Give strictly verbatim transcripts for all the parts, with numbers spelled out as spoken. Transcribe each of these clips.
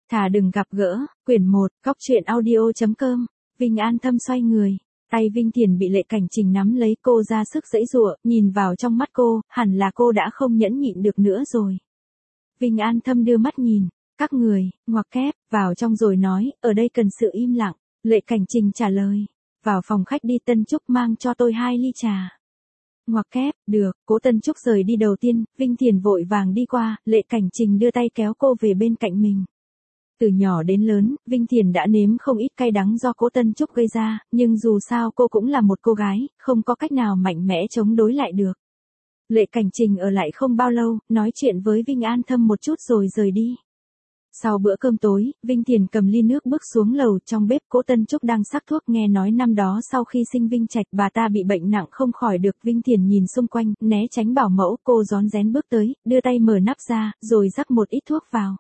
Thà đừng gặp gỡ, quyển một, góc truyện audio.com, Vinh An Thâm xoay người, tay Vinh Thiền bị Lệ Cảnh Trình nắm lấy, cô ra sức giãy giụa, nhìn vào trong mắt cô, hẳn là cô đã không nhẫn nhịn được nữa rồi. Vinh An Thâm đưa mắt nhìn, các người, ngoặc kép, vào trong rồi nói, ở đây cần sự im lặng, Lệ Cảnh Trình trả lời, vào phòng khách đi, Tân Trúc mang cho tôi hai ly trà. Ngoặc kép, được, Cố Tân Trúc rời đi đầu tiên, Vinh Thiền vội vàng đi qua, Lệ Cảnh Trình đưa tay kéo cô về bên cạnh mình. Từ nhỏ đến lớn, Vinh Thiền đã nếm không ít cay đắng do Cố Tân Trúc gây ra, nhưng dù sao cô cũng là một cô gái, không có cách nào mạnh mẽ chống đối lại được. Lệ Cảnh Trình ở lại không bao lâu, nói chuyện với Vinh An Thâm một chút rồi rời đi. Sau bữa cơm tối, Vinh Thiền cầm ly nước bước xuống lầu, trong bếp Cố Tân Trúc đang sắc thuốc, nghe nói năm đó sau khi sinh Vinh Trạch bà ta bị bệnh nặng không khỏi được. Vinh Thiền nhìn xung quanh, né tránh bảo mẫu, cô rón rén bước tới, đưa tay mở nắp ra, rồi rắc một ít thuốc vào.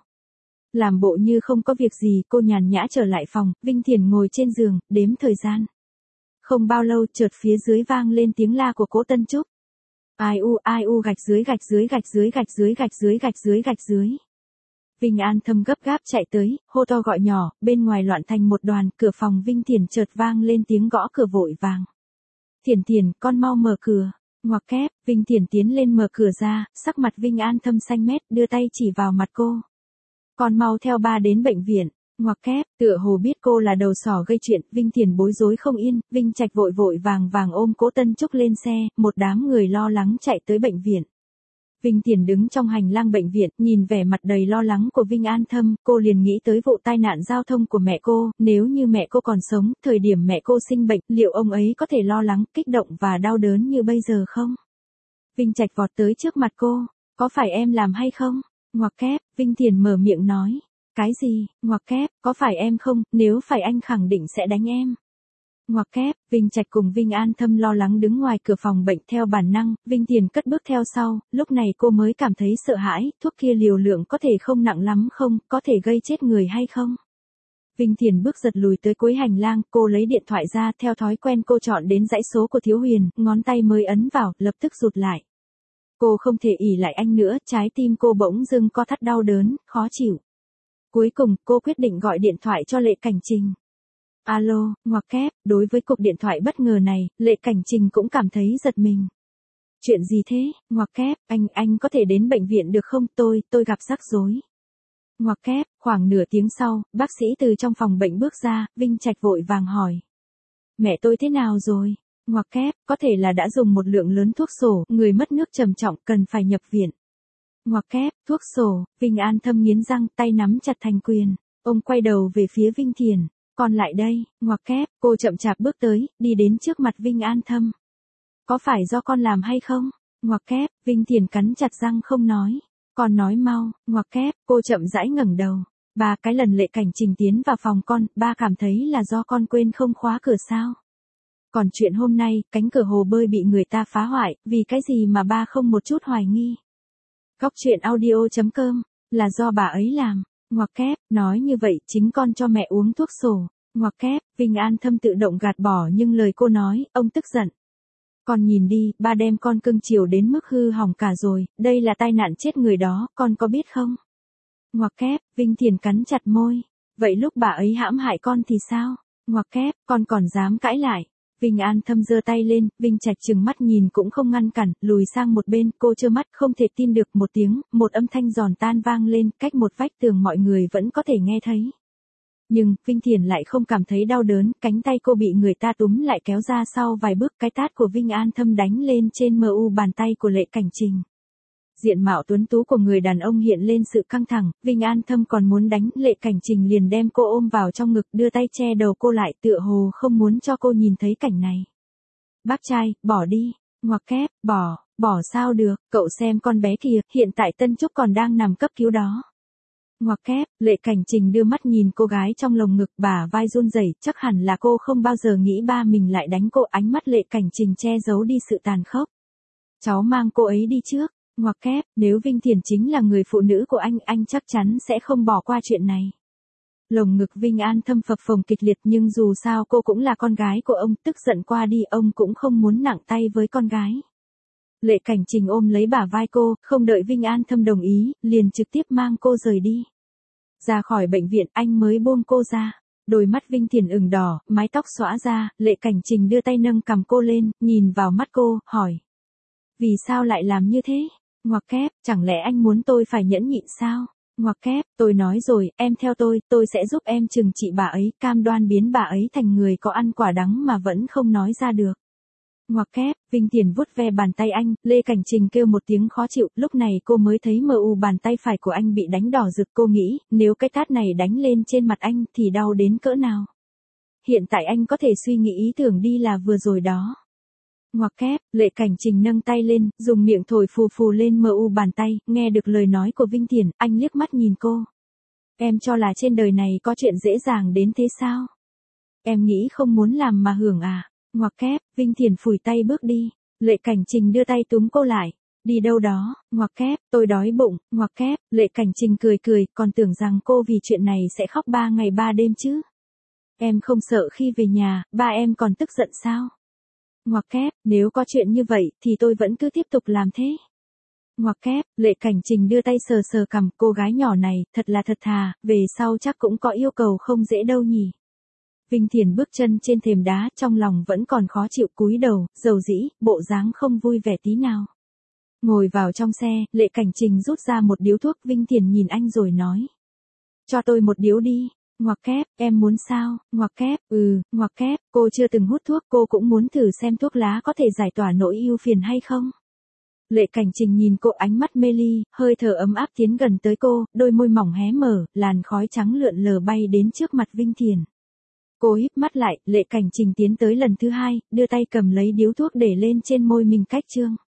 Làm bộ như không có việc gì, cô nhàn nhã trở lại phòng, Vinh Thiền ngồi trên giường, đếm thời gian. Không bao lâu, chợt phía dưới vang lên tiếng la của Cố Tân Trúc. Ai u, ai u, gạch dưới gạch dưới gạch dưới gạch dưới gạch dưới gạch dưới gạch dưới. Vinh An Thâm gấp gáp chạy tới, hô to gọi nhỏ, bên ngoài loạn thành một đoàn, cửa phòng Vinh Thiền chợt vang lên tiếng gõ cửa vội vàng. Thiền Thiền, con mau mở cửa. Ngoặc kép, Vinh Thiền tiến lên mở cửa ra, sắc mặt Vinh An Thâm xanh mét, đưa tay chỉ vào mặt cô. Con mau theo ba đến bệnh viện. Ngoặc kép, tựa hồ biết cô là đầu sỏ gây chuyện, Vinh Thiền bối rối không yên, Vinh Trạch vội vội vàng vàng ôm Cố Tân Trúc lên xe, một đám người lo lắng chạy tới bệnh viện. Vinh Thiền đứng trong hành lang bệnh viện, nhìn vẻ mặt đầy lo lắng của Vinh An Thâm, cô liền nghĩ tới vụ tai nạn giao thông của mẹ cô, nếu như mẹ cô còn sống, thời điểm mẹ cô sinh bệnh, liệu ông ấy có thể lo lắng, kích động và đau đớn như bây giờ không? Vinh Trạch vọt tới trước mặt cô, có phải em làm hay không? Ngoặc kép, Vinh Thiền mở miệng nói, cái gì? Ngoặc kép, có phải em không, nếu phải anh khẳng định sẽ đánh em. Ngoặc kép, Vinh Trạch cùng Vinh An Thâm lo lắng đứng ngoài cửa phòng bệnh, theo bản năng, Vinh Thiền cất bước theo sau, lúc này cô mới cảm thấy sợ hãi, thuốc kia liều lượng có thể không nặng lắm không, có thể gây chết người hay không? Vinh Thiền bước giật lùi tới cuối hành lang, cô lấy điện thoại ra, theo thói quen cô chọn đến dãy số của Thiếu Huyền, ngón tay mới ấn vào, lập tức rụt lại. Cô không thể ỷ lại anh nữa, trái tim cô bỗng dưng co thắt đau đớn, khó chịu. Cuối cùng, cô quyết định gọi điện thoại cho Lệ Cảnh Trình. Alo, ngoặc kép, đối với cuộc điện thoại bất ngờ này, Lệ Cảnh Trình cũng cảm thấy giật mình. Chuyện gì thế? Ngoặc kép, anh, anh có thể đến bệnh viện được không? Tôi, tôi gặp rắc rối. Ngoặc kép, khoảng nửa tiếng sau, bác sĩ từ trong phòng bệnh bước ra, Vinh Trạch vội vàng hỏi. Mẹ tôi thế nào rồi? Ngoặc kép, có thể là đã dùng một lượng lớn thuốc sổ, người mất nước trầm trọng, cần phải nhập viện. Ngoặc kép, thuốc sổ, Vinh An Thâm nghiến răng, tay nắm chặt thành quyền. Ông quay đầu về phía Vinh Thiền. Còn lại đây, ngoặc kép, cô chậm chạp bước tới, đi đến trước mặt Vinh An Thâm. Có phải do con làm hay không? Ngoặc kép, Vinh Thiền cắn chặt răng không nói. Con nói mau, ngoặc kép, cô chậm rãi ngẩng đầu. Ba, cái lần Lệ Cảnh Trình tiến vào phòng con, ba cảm thấy là do con quên không khóa cửa sao? Còn chuyện hôm nay, cánh cửa hồ bơi bị người ta phá hoại, vì cái gì mà ba không một chút hoài nghi? Góc truyện audio.com, là do bà ấy làm. Ngoặc kép, nói như vậy, chính con cho mẹ uống thuốc sổ. Ngoặc kép, Vinh An Thâm tự động gạt bỏ nhưng lời cô nói, ông tức giận. Con nhìn đi, ba đem con cưng chiều đến mức hư hỏng cả rồi, đây là tai nạn chết người đó, con có biết không? Ngoặc kép, Vinh Thiền cắn chặt môi. Vậy lúc bà ấy hãm hại con thì sao? Ngoặc kép, con còn dám cãi lại. Vinh An Thâm giơ tay lên, Vinh Trạch trừng mắt nhìn cũng không ngăn cản, lùi sang một bên, cô trơ mắt không thể tin được, một tiếng, một âm thanh giòn tan vang lên, cách một vách tường mọi người vẫn có thể nghe thấy. Nhưng, Vinh Thiền lại không cảm thấy đau đớn, cánh tay cô bị người ta túm lại kéo ra sau vài bước, cái tát của Vinh An Thâm đánh lên trên mu bàn tay của Lệ Cảnh Trình. Diện mạo tuấn tú của người đàn ông hiện lên sự căng thẳng, Vinh An Thâm còn muốn đánh, Lệ Cảnh Trình liền đem cô ôm vào trong ngực, đưa tay che đầu cô lại, tựa hồ không muốn cho cô nhìn thấy cảnh này. Bác trai, bỏ đi. Ngoặc kép, bỏ, bỏ sao được, cậu xem con bé kìa, hiện tại Tân Trúc còn đang nằm cấp cứu đó. Ngoặc kép, Lệ Cảnh Trình đưa mắt nhìn cô gái trong lồng ngực, bả vai run rẩy, chắc hẳn là cô không bao giờ nghĩ ba mình lại đánh cô, ánh mắt Lệ Cảnh Trình che giấu đi sự tàn khốc. Cháu mang cô ấy đi trước. Ngoặc kép, nếu Vinh Thiền chính là người phụ nữ của anh, anh chắc chắn sẽ không bỏ qua chuyện này. Lồng ngực Vinh An Thâm phập phồng kịch liệt, nhưng dù sao cô cũng là con gái của ông, tức giận qua đi, ông cũng không muốn nặng tay với con gái. Lệ Cảnh Trình ôm lấy bả vai cô, không đợi Vinh An Thâm đồng ý, liền trực tiếp mang cô rời đi. Ra khỏi bệnh viện anh mới buông cô ra. Đôi mắt Vinh Thiền ửng đỏ, mái tóc xõa ra, Lệ Cảnh Trình đưa tay nâng cằm cô lên, nhìn vào mắt cô, hỏi. Vì sao lại làm như thế? Ngoặc kép, chẳng lẽ anh muốn tôi phải nhẫn nhịn sao? Ngoặc kép, tôi nói rồi, em theo tôi, tôi sẽ giúp em trừng trị bà ấy, cam đoan biến bà ấy thành người có ăn quả đắng mà vẫn không nói ra được. Ngoặc kép, Vinh Thiền vuốt ve bàn tay anh, Lê Cảnh Trình kêu một tiếng khó chịu, lúc này cô mới thấy mờ u bàn tay phải của anh bị đánh đỏ rực, cô nghĩ, nếu cái tát này đánh lên trên mặt anh thì đau đến cỡ nào. Hiện tại anh có thể suy nghĩ ý tưởng đi là vừa rồi đó. Ngoặc kép, Lệ Cảnh Trình nâng tay lên, dùng miệng thổi phù phù lên mờ u bàn tay, nghe được lời nói của Vinh Thiền, anh liếc mắt nhìn cô. Em cho là trên đời này có chuyện dễ dàng đến thế sao? Em nghĩ không muốn làm mà hưởng à? Ngoặc kép, Vinh Thiền phủi tay bước đi. Lệ Cảnh Trình đưa tay túm cô lại. Đi đâu đó? Ngoặc kép, tôi đói bụng. Ngoặc kép, Lệ Cảnh Trình cười cười, còn tưởng rằng cô vì chuyện này sẽ khóc ba ngày ba đêm chứ. Em không sợ khi về nhà, ba em còn tức giận sao? Ngoặc kép, nếu có chuyện như vậy thì tôi vẫn cứ tiếp tục làm thế. Ngoặc kép, Lệ Cảnh Trình đưa tay sờ sờ cằm, cô gái nhỏ này, thật là thật thà, về sau chắc cũng có yêu cầu không dễ đâu nhỉ. Vinh Thiền bước chân trên thềm đá, trong lòng vẫn còn khó chịu, cúi đầu, dầu dĩ, bộ dáng không vui vẻ tí nào. Ngồi vào trong xe, Lệ Cảnh Trình rút ra một điếu thuốc, Vinh Thiền nhìn anh rồi nói. Cho tôi một điếu đi. Ngoặc kép, em muốn sao? Ngoặc kép, ừ, ngoặc kép, cô chưa từng hút thuốc, cô cũng muốn thử xem thuốc lá có thể giải tỏa nỗi ưu phiền hay không. Lệ Cảnh Trình nhìn cô, ánh mắt mê ly, hơi thở ấm áp tiến gần tới cô, đôi môi mỏng hé mở, làn khói trắng lượn lờ bay đến trước mặt Vinh Thiền. Cô híp mắt lại, Lệ Cảnh Trình tiến tới lần thứ hai, đưa tay cầm lấy điếu thuốc để lên trên môi mình cách chương.